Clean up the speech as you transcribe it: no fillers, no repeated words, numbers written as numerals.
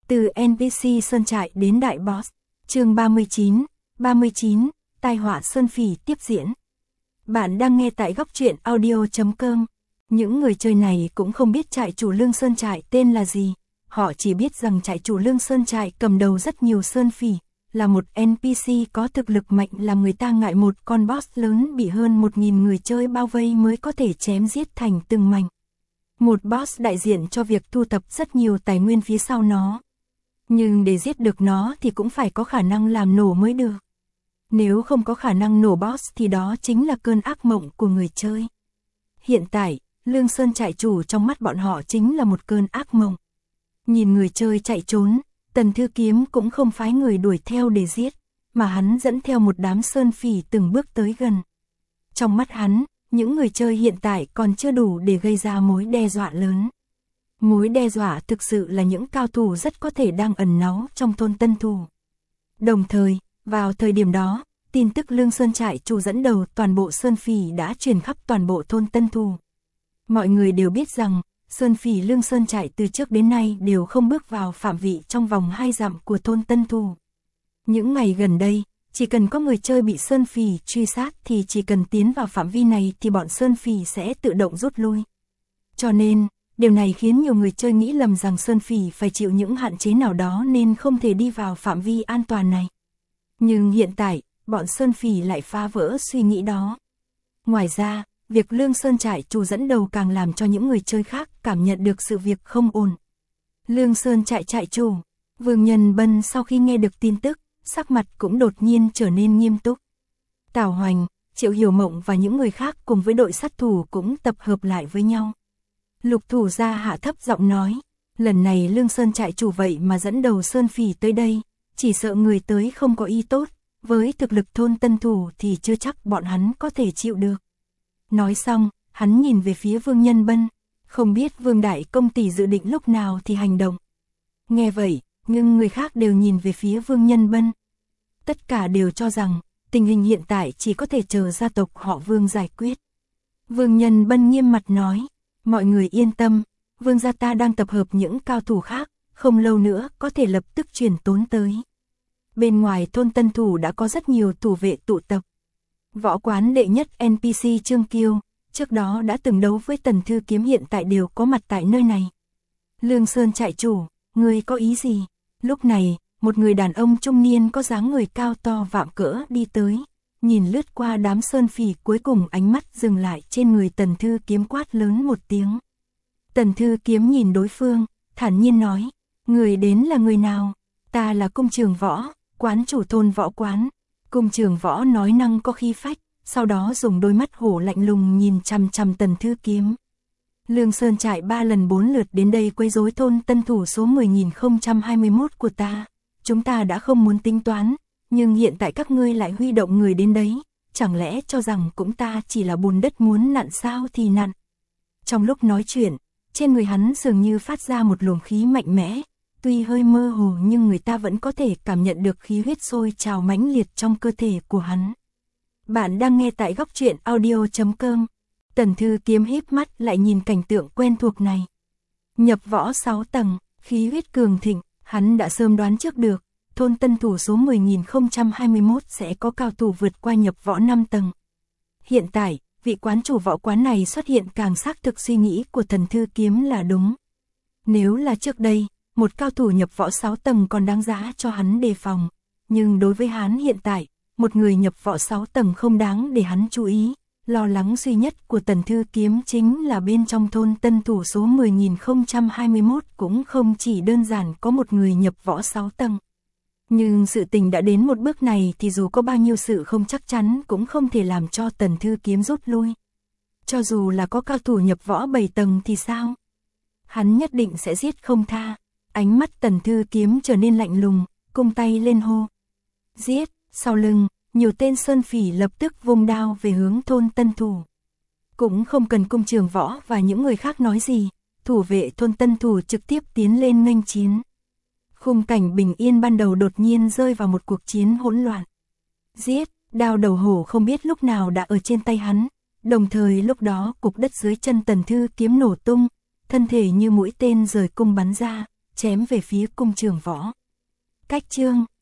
Từ NPC Sơn Trại đến Đại Boss, chương 39, tai họa Sơn Phỉ tiếp diễn. Bạn đang nghe tại góc truyện audio.com. Những người chơi này cũng không biết trại chủ Lương Sơn Trại tên là gì, họ chỉ biết rằng trại chủ Lương Sơn Trại cầm đầu rất nhiều Sơn Phỉ, là một NPC có thực lực mạnh làm người ta ngại, một con boss lớn bị hơn 1.000 người chơi bao vây mới có thể chém giết thành từng mảnh. Một boss đại diện cho việc thu thập rất nhiều tài nguyên phía sau nó. Nhưng để giết được nó thì cũng phải có khả năng làm nổ mới được. Nếu không có khả năng nổ boss thì đó chính là cơn ác mộng của người chơi. Hiện tại, Lương Sơn Trại chủ trong mắt bọn họ chính là một cơn ác mộng. Nhìn người chơi chạy trốn, Tần Thư Kiếm cũng không phái người đuổi theo để giết, mà hắn dẫn theo một đám Sơn Phỉ từng bước tới gần. Trong mắt hắn, những người chơi hiện tại còn chưa đủ để gây ra mối đe dọa lớn. Mối đe dọa thực sự là những cao thủ rất có thể đang ẩn náu trong thôn Tân Thủ. Đồng thời, vào thời điểm đó, tin tức Lương Sơn Trại chủ dẫn đầu toàn bộ Sơn Phỉ đã truyền khắp toàn bộ thôn Tân Thủ. Mọi người đều biết rằng, Sơn Phỉ Lương Sơn Trại từ trước đến nay đều không bước vào phạm vị trong vòng 2 dặm của thôn Tân Thủ. Những ngày gần đây, chỉ cần có người chơi bị Sơn Phỉ truy sát thì chỉ cần tiến vào phạm vi này thì bọn Sơn Phỉ sẽ tự động rút lui. Cho nên, điều này khiến nhiều người chơi nghĩ lầm rằng Sơn Phỉ phải chịu những hạn chế nào đó nên không thể đi vào phạm vi an toàn này. Nhưng hiện tại, bọn Sơn Phỉ lại phá vỡ suy nghĩ đó. Ngoài ra, việc Lương Sơn Trại chủ dẫn đầu càng làm cho những người chơi khác cảm nhận được sự việc không ổn. Lương Sơn Trại trại chủ, Vương Nhân Bân sau khi nghe được tin tức, sắc mặt cũng đột nhiên trở nên nghiêm túc. Tào Hoành, Triệu Hiểu Mộng và những người khác cùng với đội sát thủ cũng tập hợp lại với nhau. Lục Thủ Gia hạ thấp giọng nói, lần này Lương Sơn Trại chủ vậy mà dẫn đầu Sơn Phỉ tới đây, chỉ sợ người tới không có ý tốt, với thực lực thôn Tân Thủ thì chưa chắc bọn hắn có thể chịu được. Nói xong, hắn nhìn về phía Vương Nhân Bân, không biết Vương Đại Công Tỷ dự định lúc nào thì hành động. Nghe vậy, nhưng người khác đều nhìn về phía Vương Nhân Bân. Tất cả đều cho rằng, tình hình hiện tại chỉ có thể chờ gia tộc họ Vương giải quyết. Vương Nhân Bân nghiêm mặt nói, mọi người yên tâm, Vương gia ta đang tập hợp những cao thủ khác, không lâu nữa có thể lập tức chuyển tốn tới. Bên ngoài thôn Tân Thủ đã có rất nhiều thủ vệ tụ tập. Võ quán đệ nhất NPC Trương Kiêu, trước đó đã từng đấu với Tần Thư Kiếm hiện tại đều có mặt tại nơi này. Lương Sơn Trại chủ, ngươi có ý gì? Lúc này, một người đàn ông trung niên có dáng người cao to vạm cỡ đi tới, nhìn lướt qua đám Sơn Phỉ, cuối cùng ánh mắt dừng lại trên người Tần Thư Kiếm, quát lớn một tiếng. Tần Thư Kiếm nhìn đối phương, thản nhiên nói, người đến là người nào? Ta là Cung Trường Võ, quán chủ thôn Võ quán. Cung Trường Võ nói năng có khí phách, sau đó dùng đôi mắt hổ lạnh lùng nhìn chằm chằm Tần Thư Kiếm. Lương Sơn Trại 3 lần 4 lượt đến đây quấy rối thôn Tân Thủ số 10.021 của ta. Chúng ta đã không muốn tính toán, nhưng hiện tại các ngươi lại huy động người đến đấy, chẳng lẽ cho rằng cũng ta chỉ là bùn đất muốn nặn sao thì nặn. Trong lúc nói chuyện, trên người hắn dường như phát ra một luồng khí mạnh mẽ, tuy hơi mơ hồ nhưng người ta vẫn có thể cảm nhận được khí huyết sôi trào mãnh liệt trong cơ thể của hắn. Bạn đang nghe tại góc truyện audio.com. Tần Thư Kiếm híp mắt lại nhìn cảnh tượng quen thuộc này. Nhập võ 6 tầng, khí huyết cường thịnh, hắn đã sớm đoán trước được, thôn Tân Thủ số 10.021 sẽ có cao thủ vượt qua nhập võ 5 tầng. Hiện tại, vị quán chủ võ quán này xuất hiện càng xác thực suy nghĩ của Tần Thư Kiếm là đúng. Nếu là trước đây, một cao thủ nhập võ 6 tầng còn đáng giá cho hắn đề phòng, nhưng đối với hắn hiện tại, một người nhập võ 6 tầng không đáng để hắn chú ý. Lo lắng duy nhất của Tần Thư Kiếm chính là bên trong thôn Tân Thủ số 10.021 cũng không chỉ đơn giản có một người nhập võ 6 tầng. Nhưng sự tình đã đến một bước này thì dù có bao nhiêu sự không chắc chắn cũng không thể làm cho Tần Thư Kiếm rút lui. Cho dù là có cao thủ nhập võ 7 tầng thì sao? Hắn nhất định sẽ giết không tha. Ánh mắt Tần Thư Kiếm trở nên lạnh lùng, cung tay lên hô. Giết, sau lưng, nhiều tên Sơn Phỉ lập tức vung đao về hướng thôn Tân Thủ. Cũng không cần Cung Trường Võ và những người khác nói gì, thủ vệ thôn Tân Thủ trực tiếp tiến lên nghênh chiến. Khung cảnh bình yên ban đầu đột nhiên rơi vào một cuộc chiến hỗn loạn. Giết, đao đầu hổ không biết lúc nào đã ở trên tay hắn, đồng thời lúc đó cục đất dưới chân Tần Thư Kiếm nổ tung, thân thể như mũi tên rời cung bắn ra, chém về phía cung Trường Võ. Cách chương